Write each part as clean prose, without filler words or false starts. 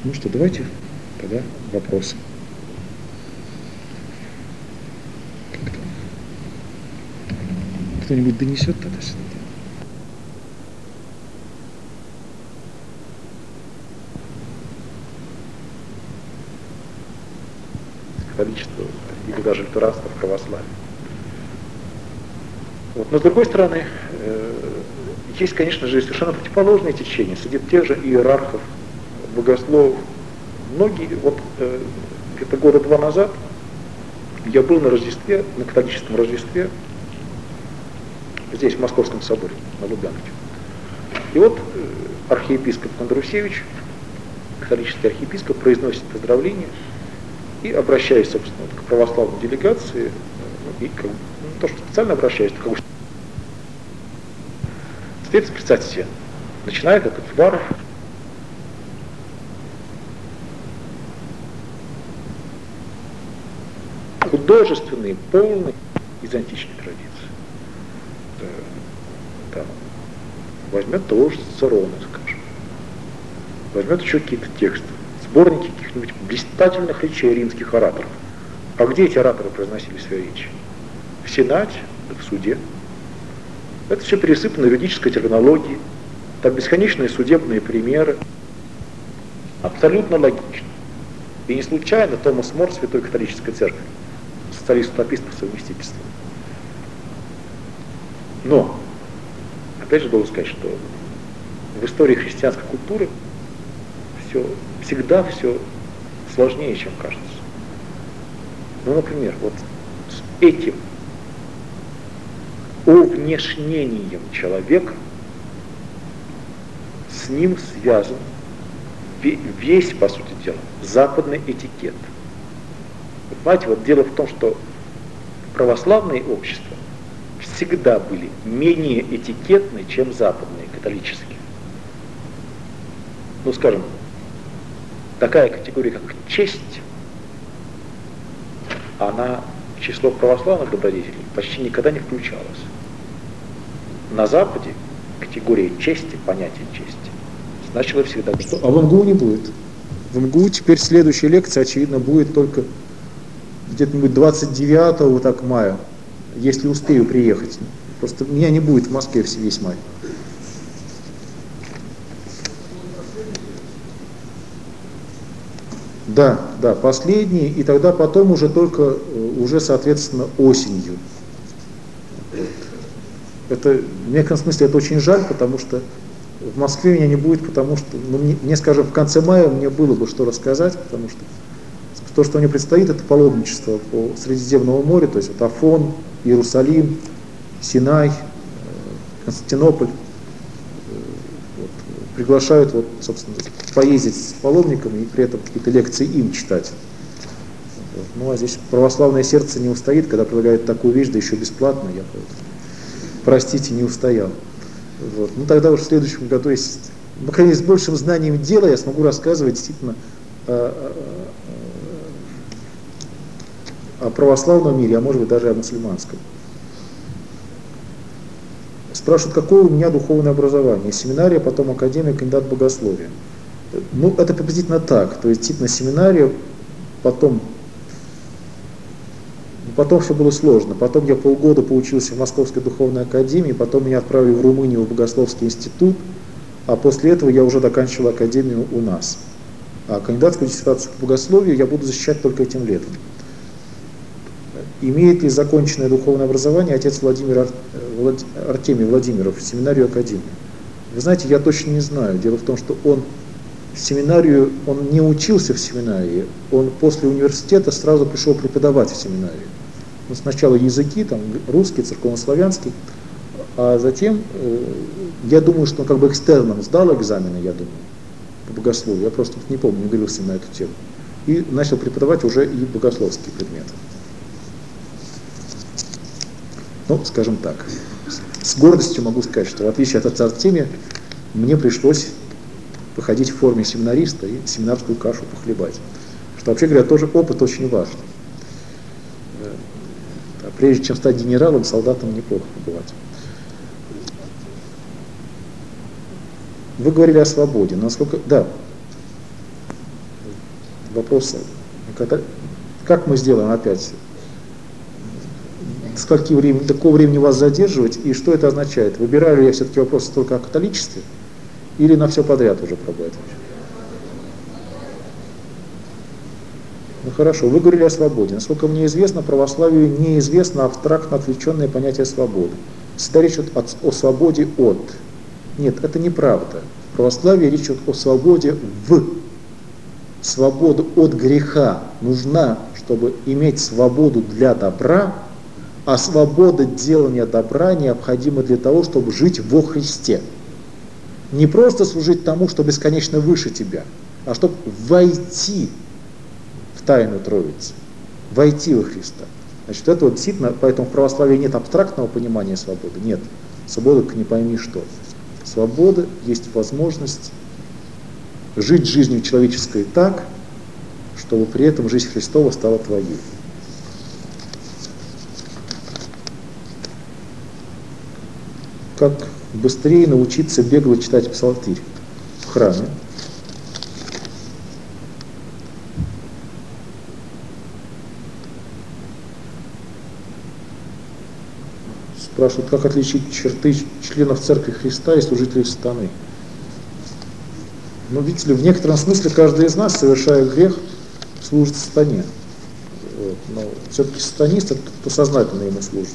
Ну что, давайте тогда вопросы. Кто-нибудь донесет тогда сюда? Католичество или даже лютеранство в православии. Вот. Но с другой стороны, есть, конечно же, совершенно противоположные течения среди тех же иерархов, богословов. Многие, вот где-то года 2 назад я был на Рождестве, на католическом Рождестве, здесь, в Московском соборе, на Лубянке. И вот архиепископ Кондрусевич, католический архиепископ, произносит поздравления и, обращаясь, собственно, к православной делегации, и как, не то, что специально обращаясь, то как бы стоит, представьте себе, начинает этот Варов художественный, полный из античной традиции. Там, возьмет того же Цицерона, скажем, возьмет еще какие-то тексты, сборники каких-нибудь блистательных речей римских ораторов. А где эти ораторы произносили свои речи? В Сенате, да в суде. Это все пересыпано юридической терминологией, там бесконечные судебные примеры. Абсолютно логично. И не случайно Томас Мор, Святой католической церкви, социалист-утопист по совместительству. Но, опять же, должен сказать, что в истории христианской культуры всегда все сложнее, чем кажется. Ну, например, вот с этим увнешнением человека, с ним связан весь, по сути дела, западный этикет. Вы понимаете, вот дело в том, что православные общества всегда были менее этикетны, чем западные, католические. Ну, скажем, такая категория, как честь, она в число православных добродетелей почти никогда не включалась. На Западе категория чести, понятие чести, значило всегда. А в МГУ не будет. В МГУ теперь следующая лекция, очевидно, будет только где-то 29 вот так мая, если успею приехать. Просто меня не будет в Москве весь май. Да, последний, и тогда потом уже только, уже соответственно, осенью. Это, в некотором смысле, это очень жаль, потому что в Москве меня не будет, потому что, ну, мне, скажем, в конце мая мне было бы что рассказать, потому что то, что мне предстоит, это паломничество по Средиземному морю, то есть вот Афон, Иерусалим, Синай, Константинополь. Вот, приглашают, вот, собственно, поездить с паломниками и при этом какие-то лекции им читать. Вот. Ну а здесь православное сердце не устоит, когда предлагают такую вещь, да еще бесплатно, я, простите, не устоял. Вот. Ну тогда уж в следующем году, если, по крайней мере, с большим знанием дела, я смогу рассказывать действительно о православном мире, а может быть даже о мусульманском. Спрашивают, какое у меня духовное образование? Семинария, потом академия, кандидат богословия. Ну, это приблизительно так. То есть, действительно, семинария, потом все было сложно. Потом я полгода поучился в Московской духовной академии, потом меня отправили в Румынию в Богословский институт, а после этого я уже доканчивал академию у нас. А кандидатскую диссертацию по богословию я буду защищать только этим летом. Имеет ли законченное духовное образование отец Артемий Владимиров, семинарию академию? Вы знаете, я точно не знаю. Дело в том, что он не учился в семинарии, он после университета сразу пришел преподавать в семинарию. Ну, сначала языки, там, русский, церковнославянский, а затем, я думаю, что он как бы экстерном сдал экзамены, я думаю, по богословию. Я просто не помню, не говорил с ним на эту тему. И начал преподавать уже и богословские предметы. Ну, скажем так, с гордостью могу сказать, что в отличие от отца Артемия, мне пришлось походить в форме семинариста и семинарскую кашу похлебать. Что, вообще говоря, тоже опыт очень важный. А прежде чем стать генералом, солдатом неплохо побывать. Вы говорили о свободе. Насколько... Да. Вопрос, как мы сделаем опять, до какого времени вас задерживать, и что это означает? Выбираю ли я все-таки вопрос только о католичестве, или на все подряд уже пробовать? Ну хорошо, вы говорили о свободе. Насколько мне известно, православию неизвестно абстрактно отвлеченное понятие свободы. Всегда речь идет о свободе от. Нет, это неправда. В православии речь идет о свободе в. Свобода от греха нужна, чтобы иметь свободу для добра, а свобода делания добра необходима для того, чтобы жить во Христе. Не просто служить тому, что бесконечно выше тебя, а чтобы войти в тайну Троицы, войти во Христа. Значит, это вот действительно, поэтому в православии нет абстрактного понимания свободы, нет. Свобода, не пойми что. Свобода есть возможность жить жизнью человеческой так, чтобы при этом жизнь Христова стала твоей. Как быстрее научиться бегло читать псалтирь в храме? Спрашивают, как отличить черты членов Церкви Христа и служителей сатаны? Ну, видите ли, в некотором смысле каждый из нас, совершая грех, служит сатане. Вот. Но все-таки сатанист — это кто сознательно ему служит.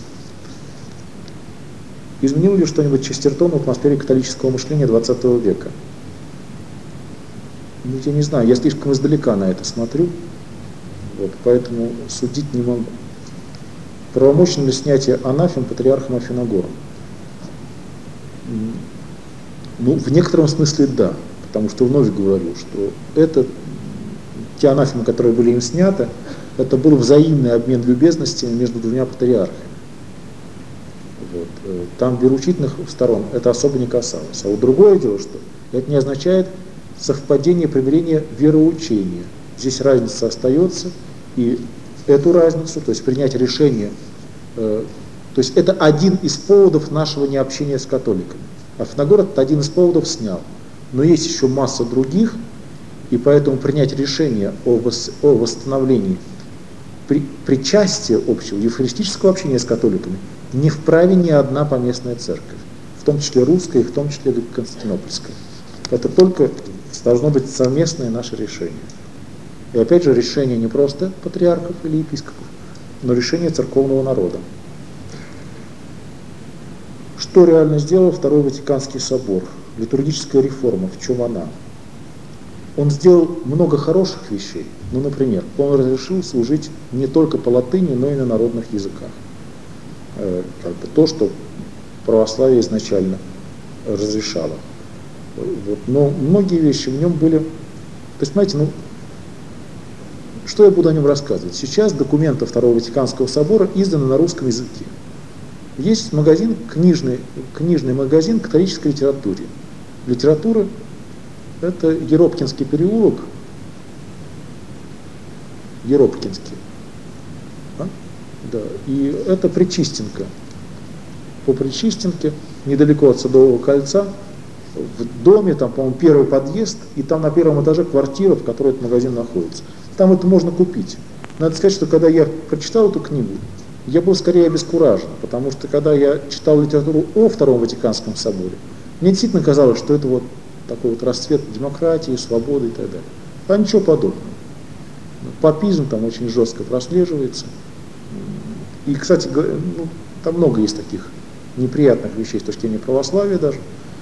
Изменил ли что-нибудь Честертон в атмосфере католического мышления 20 века? Ну, я не знаю, я слишком издалека на это смотрю, вот, поэтому судить не могу. Правомочно ли снятие анафем патриархом Афиногором? Ну, в некотором смысле да, потому что вновь говорю, что это, те анафемы, которые были им сняты, это был взаимный обмен любезностями между двумя патриархами. Вот. Там вероучительных сторон это особо не касалось. А вот другое дело, что это не означает совпадение примирения вероучения. Здесь разница остается, и эту разницу, то есть принять решение, то есть это один из поводов нашего необщения с католиками. Афиногор этот один из поводов снял. Но есть еще масса других, и поэтому принять решение о восстановлении причастия общего, евхаристического общения с католиками не вправе ни одна поместная церковь, в том числе русская и в том числе константинопольская. Это только должно быть совместное наше решение. И опять же, решение не просто патриархов или епископов, но решение церковного народа. Что реально сделал Второй Ватиканский собор? Литургическая реформа, в чем она? Он сделал много хороших вещей. Ну, например, он разрешил служить не только по латыни, но и на народных языках. Как бы то, что православие изначально разрешало. Вот. Но многие вещи в нем были... То есть, знаете, ну, что я буду о нем рассказывать? Сейчас документы Второго Ватиканского собора изданы на русском языке. Есть магазин, книжный магазин католической литературы. Литература — это Еропкинский переулок. Еропкинский. Да. И это Пречистенка. По Пречистенке, недалеко от Садового кольца, в доме, там, по-моему, первый подъезд, и там на первом этаже квартира, в которой этот магазин находится. Там это можно купить. Надо сказать, что когда я прочитал эту книгу, я был скорее обескуражен, потому что когда я читал литературу о Втором Ватиканском соборе, мне действительно казалось, что это вот такой вот расцвет демократии, свободы и так далее. А ничего подобного. Папизм там очень жестко прослеживается. И, кстати, ну, там много есть таких неприятных вещей с точки зрения православия даже.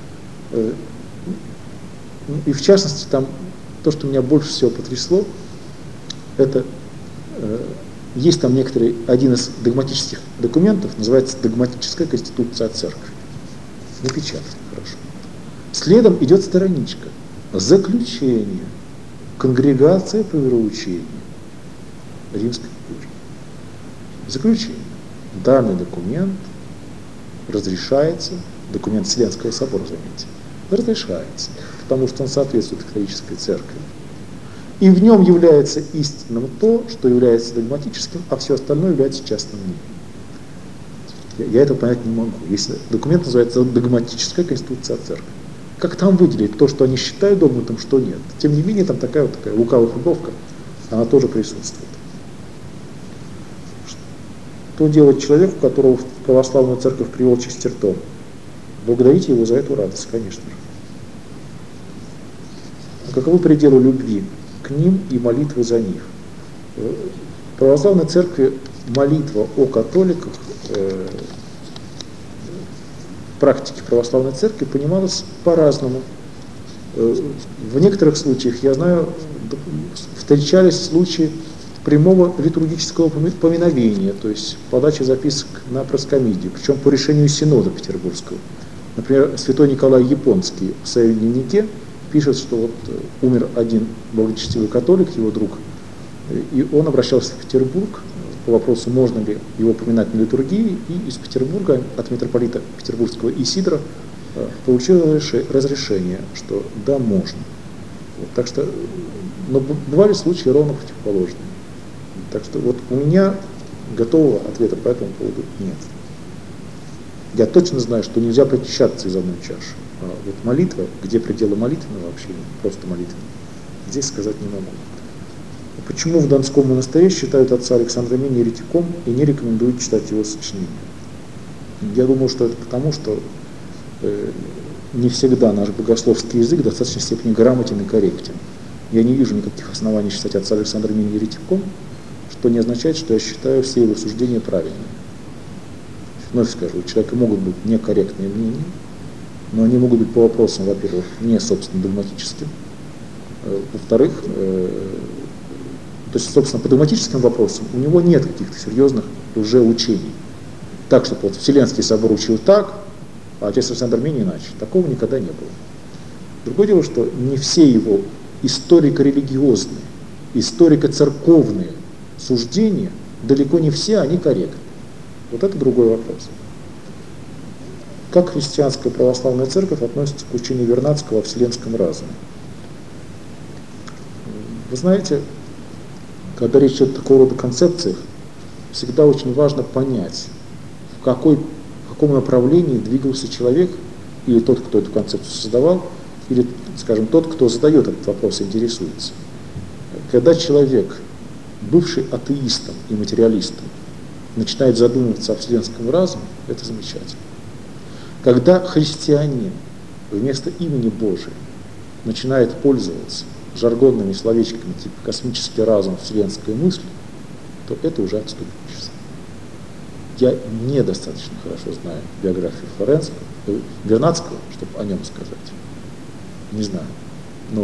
И в частности, там то, что меня больше всего потрясло, это есть там некоторый, один из догматических документов, называется «Догматическая конституция церкви». Напечатано, хорошо. Следом идет страничка «Заключение. Конгрегация по вероучению Римской курии». Заключение. Данный документ разрешается, документ Вселенского собора, заметьте, разрешается, потому что он соответствует католической церкви. И в нем является истинным то, что является догматическим, а все остальное является частным мнением. Я это понять не могу. Если документ называется «Догматическая конституция церкви». Как там выделить то, что они считают догматом, что нет? Тем не менее, там такая лукавая фигуровка. она тоже присутствует. Что делать человеку, которого в православную церковь привел Честертон? Благодарите его за эту радость, конечно же. А каковы пределы любви к ним и молитвы за них? В православной церкви молитва о католиках, в практике православной церкви понималась по-разному. В некоторых случаях, я знаю, встречались случаи прямого литургического поминовения, то есть подачи записок на проскомидию, причем по решению Синода Петербургского. Например, святой Николай Японский в своем дневнике пишет, что вот умер один благочестивый католик, его друг, и он обращался в Петербург по вопросу, можно ли его поминать на литургии, и из Петербурга от митрополита Петербургского Исидора получил разрешение, что да, можно. Вот, так что, но бывали случаи ровно противоположные. Так что вот у меня готового ответа по этому поводу нет. Я точно знаю, что нельзя причащаться из одной чаши. А вот молитва, где пределы молитвы, вообще просто молитва, здесь сказать не могу. Почему в Донском монастыре считают отца Александра Мини еретиком и не рекомендуют читать его сочинения? Я думаю, что это потому, что не всегда наш богословский язык в достаточной степени грамотен и корректен. Я не вижу никаких оснований считать отца Александра Мини еретиком, что не означает, что я считаю все его суждения правильными. Вновь скажу, у человека могут быть некорректные мнения, но они могут быть по вопросам, во-первых, не собственно догматическим, во-вторых, то есть, собственно, по догматическим вопросам у него нет каких-то серьезных лжеучений. Так, что вот Вселенский собор учил так, а отец Александр Мини иначе. Такого никогда не было. Другое дело, что не все его историко-религиозные, историко-церковные суждения, далеко не все они корректны. Вот это другой вопрос. Как христианская православная церковь относится к учению Вернадского о вселенском разуме? Вы знаете, когда речь идет о такого рода концепциях, всегда очень важно понять, в каком направлении двигался человек, или тот, кто эту концепцию создавал, или, скажем, тот, кто задает этот вопрос и интересуется. Когда человек, бывший атеистом и материалистом, начинает задумываться о вселенском разуме, это замечательно. Когда христианин вместо имени Божия начинает пользоваться жаргонными словечками типа космический разум, вселенская мысль, то это уже отступничество. Я недостаточно хорошо знаю биографию Вернадского, чтобы о нем сказать. Не знаю. Но,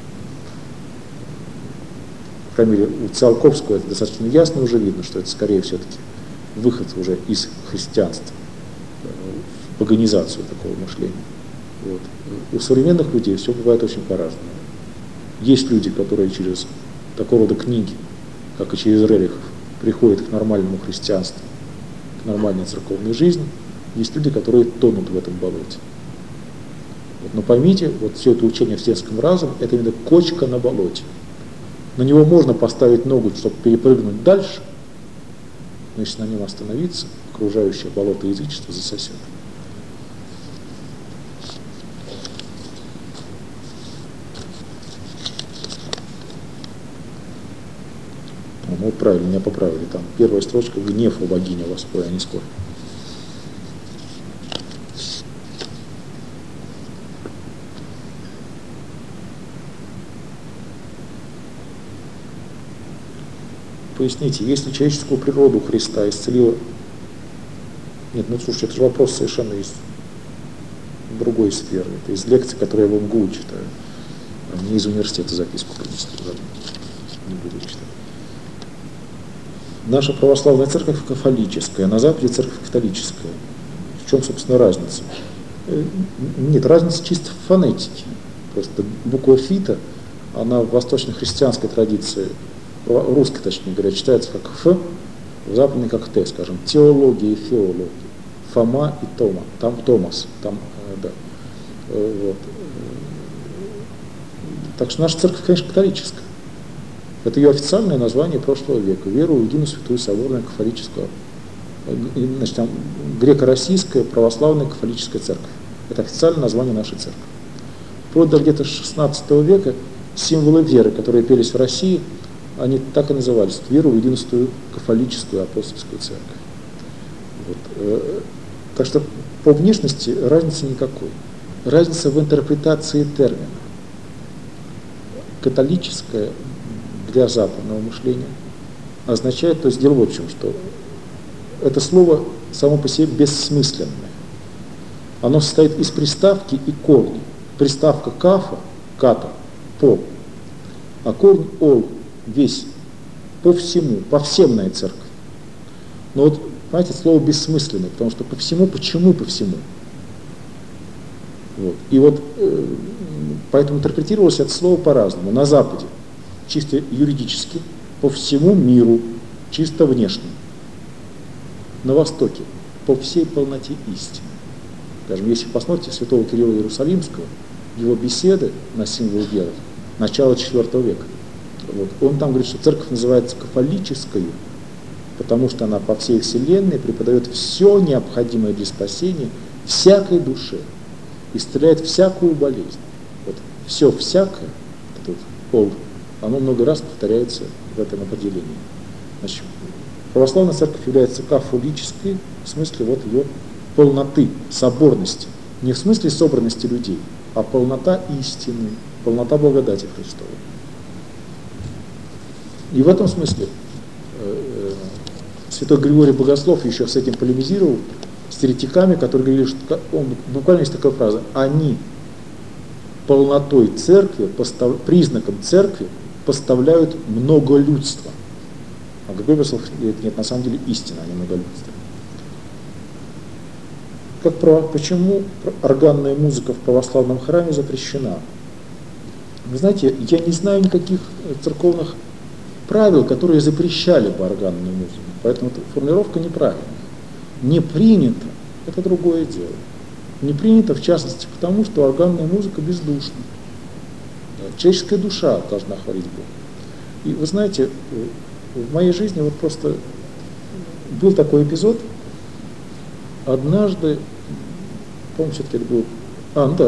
по крайней мере, у Циолковского это достаточно ясно уже видно, что это скорее все-таки выход уже из христианства в паганизацию такого мышления. Вот. У современных людей все бывает очень по-разному. Есть люди, которые через такого рода книги, как и через Рерихов, приходят к нормальному христианству, к нормальной церковной жизни. Есть люди, которые тонут в этом болоте. Вот, но поймите, вот все это учение о вселенском разуме, это именно кочка на болоте. На него можно поставить ногу, чтобы перепрыгнуть дальше, но если на нем остановиться, окружающее болото язычества засосет. Ну вот правильно, меня поправили. Там первая строчка «Гнев у богини воспой, а не скорбь». Поясните, если человеческую природу Христа исцелила... Нет, ну слушайте, это же вопрос совершенно из другой сферы. Это из лекций, которые я в МГУ читаю. А мне из университета записку принесли. Не буду читать. Наша православная церковь кафолическая, на Западе церковь католическая. В чем, собственно, разница? Нет, разница чисто в фонетике. Просто буква фита, она в восточно-христианской традиции, русской, точнее говоря, читается как Ф, в западной как Т, скажем, теология и феология. Фома и Тома, там Томас, там, да. Вот. Так что наша церковь, конечно, католическая. Это ее официальное название прошлого века. Веру в единую святую соборную кафолическую, значит, там, греко-российская православная кафолическая церковь. Это официальное название нашей церкви. Вплоть до где-то XVI века символы веры, которые пелись в России, они так и назывались, веру в единственную кафолическую апостольскую церковь. Вот. Так что по внешности разницы никакой. Разница в интерпретации термина. Католическое для западного мышления означает, то есть дело в общем, что это слово само по себе бессмысленное. Оно состоит из приставки и корня. Приставка кафа, ката, по, а корень ол, весь, по всему, по всемная церковь. Но вот, понимаете, слово бессмысленное, потому что по всему, почему по всему? Вот. И вот поэтому интерпретировалось это слово по-разному. На Западе чисто юридически, по всему миру, чисто внешне. На Востоке по всей полноте истины. Скажем, если посмотрите святого Кирилла Иерусалимского, его беседы на символ веры, начала IV века, вот, он там говорит, что церковь называется кафолической, потому что она по всей вселенной преподает все необходимое для спасения всякой душе, исцеляет всякую болезнь. Вот все всякое, тут пол, оно много раз повторяется в этом определении. Значит, православная церковь является кафолической в смысле вот ее полноты, соборности. Не в смысле собранности людей, а полнота истины, полнота благодати Христовой. И в этом смысле святой Григорий Богослов еще с этим полемизировал, с еретиками, которые говорили, что он, буквально есть такая фраза: они полнотой церкви, признаком церкви поставляют многолюдство. А Григорий Богослов говорит, нет, на самом деле истина, а не многолюдство. Почему органная музыка в православном храме запрещена? Вы знаете, я не знаю никаких церковных правил, которые запрещали бы органную музыку. Поэтому эта формулировка неправильная. Не принято – это другое дело. Не принято, в частности, потому что органная музыка бездушна. Человеческая душа должна хвалить Бога. И вы знаете, в моей жизни вот просто был такой эпизод. Однажды, по-моему, все-таки это был...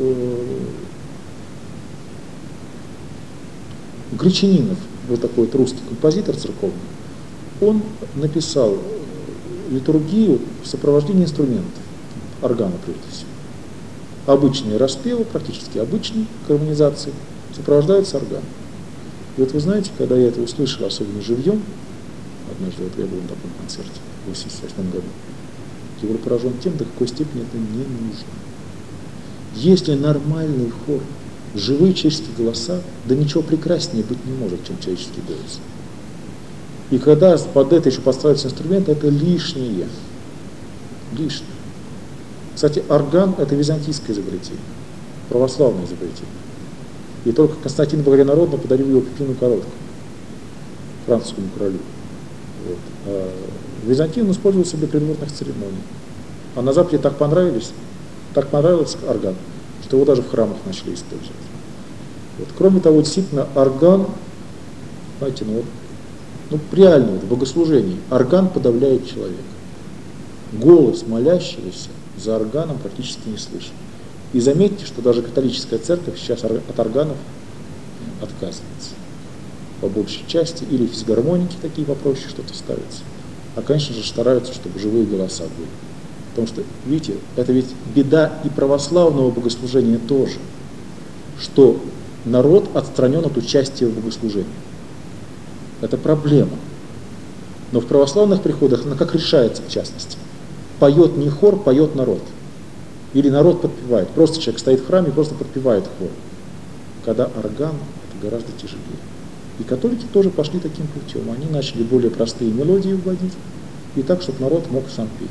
Гречанинов был такой вот русский композитор церковный. Он написал литургию в сопровождении инструментов, органа прежде всего. Обычные распевы, практически обычные гармонизации, сопровождаются органом. И вот вы знаете, когда я это услышал, особенно живьем, однажды вот я был на таком концерте в 1988 году, я был поражен тем, до какой степени это не нужно. Если нормальный хор, живые человеческие голоса, да ничего прекраснее быть не может, чем человеческий голос. И когда под это еще подстраиваются инструменты, это лишнее. Лишнее. Кстати, орган – это византийское изобретение, православное изобретение. И только Константин Благонародно подарил его Пипину Короткому, французскому королю. Вот. В Византии он использовался для придворных церемоний. А на Западе так понравился орган, что его даже в храмах начали использовать. Вот. Кроме того, действительно, орган, знаете, реально в богослужении орган подавляет человека. Голос молящегося за органом практически не слышен. И заметьте, что даже католическая церковь сейчас от органов отказывается. По большей части, или физгармоники такие попроще что-то ставятся. А, конечно же, стараются, чтобы живые голоса были. Потому что, видите, это ведь беда и православного богослужения тоже, что народ отстранен от участия в богослужении. Это проблема. Но в православных приходах она как решается, в частности? Поет не хор, поет народ. Или народ подпевает. Просто человек стоит в храме и просто подпевает хор. Когда орган, это гораздо тяжелее. И католики тоже пошли таким путем. Они начали более простые мелодии вводить, и так, чтобы народ мог сам петь.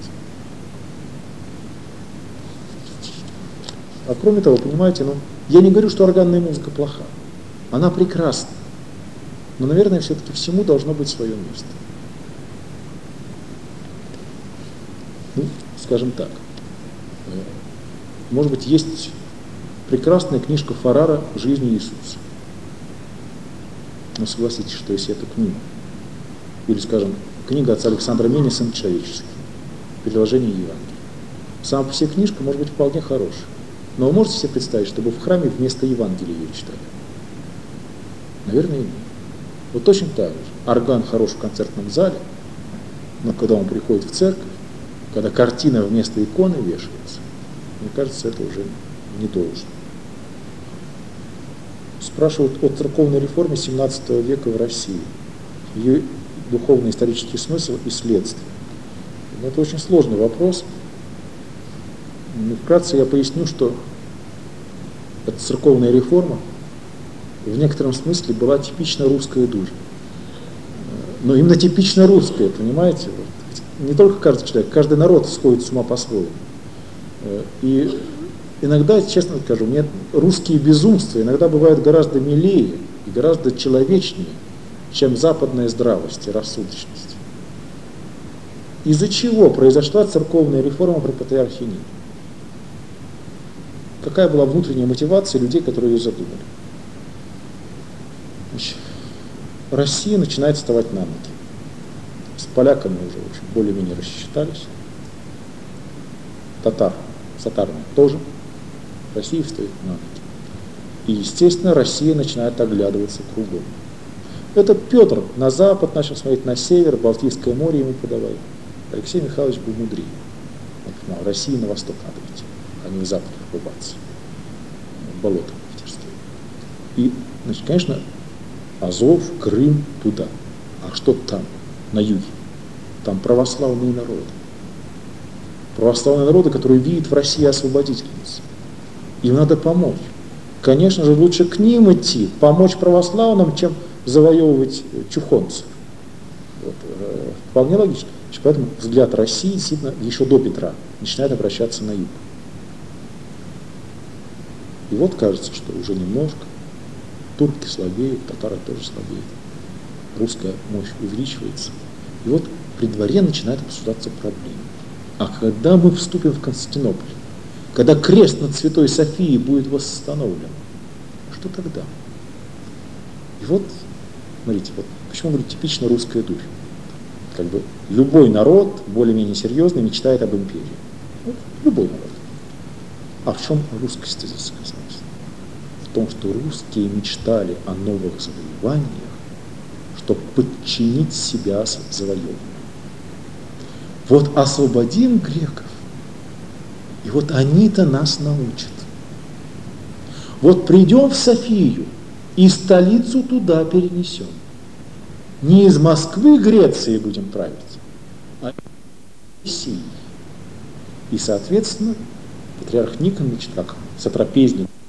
А кроме того, понимаете, я не говорю, что органная музыка плоха. Она прекрасна. Но, наверное, все-таки всему должно быть свое место. Скажем так. Может быть, есть прекрасная книжка Фарара «Жизнь Иисуса». Но согласитесь, что если эту книгу, или, скажем, книга отца Александра Мени «Сын человеческий», «Предложение Евангелия», сама по себе книжка может быть вполне хорошая. Но вы можете себе представить, чтобы в храме вместо Евангелия ее читали? Наверное, нет. Вот точно так же. Орган хорош в концертном зале, но когда он приходит в церковь, когда картина вместо иконы вешается, мне кажется, это уже не должно. Спрашивают о церковной реформе 17 века в России, ее духовно-исторический смысл и следствие. Но это очень сложный вопрос. Вкратце я поясню, что эта церковная реформа в некотором смысле была типично русская дурь. Но именно типично русская, понимаете? Не только каждый человек, каждый народ сходит с ума по-своему. И иногда, честно скажу, мне русские безумства иногда бывают гораздо милее и гораздо человечнее, чем западная здравость и рассудочность. Из-за чего произошла церковная реформа при патриархе Никоне? Какая была внутренняя мотивация людей, которые ее задумали? Значит, Россия начинает вставать на ноги. С поляками уже более-менее рассчитались. С татарами тоже. Россия встает на ноги. И, естественно, Россия начинает оглядываться кругом. Этот Петр на запад начал смотреть, на север, Балтийское море ему подавали. Алексей Михайлович был мудрее. Он понимал, России на восток надо идти, а не в запад врубаться. В болото питерские. И, значит, конечно, Азов, Крым, туда. А что там, на юге? Там православные народы. Православные народы, которые видят в России освободительницу. Им надо помочь. Конечно же, лучше к ним идти, помочь православным, чем завоевывать чухонцев. Вот, вполне логично. Поэтому взгляд России действительно еще до Петра начинает обращаться на юг. И вот кажется, что уже немножко турки слабеют, татары тоже слабеют. Русская мощь увеличивается. И вот при дворе начинает обсуждаться проблема. А когда мы вступим в Константинополь, когда крест над Святой Софией будет восстановлен, что тогда? И вот, смотрите, вот почему говорю типично русская дурь. Как бы любой народ, более-менее серьезный, мечтает об империи. Вот, любой народ. А в чем русскость здесь сказалась? В том, что русские мечтали о новых завоеваниях, чтобы подчинить себя завоеванным. Вот освободим греков, и вот они-то нас научат. Вот придем в Софию и столицу туда перенесем. Не из Москвы, Греции будем править, а из России. И, соответственно, патриарх Никон, значит, как сотрапезник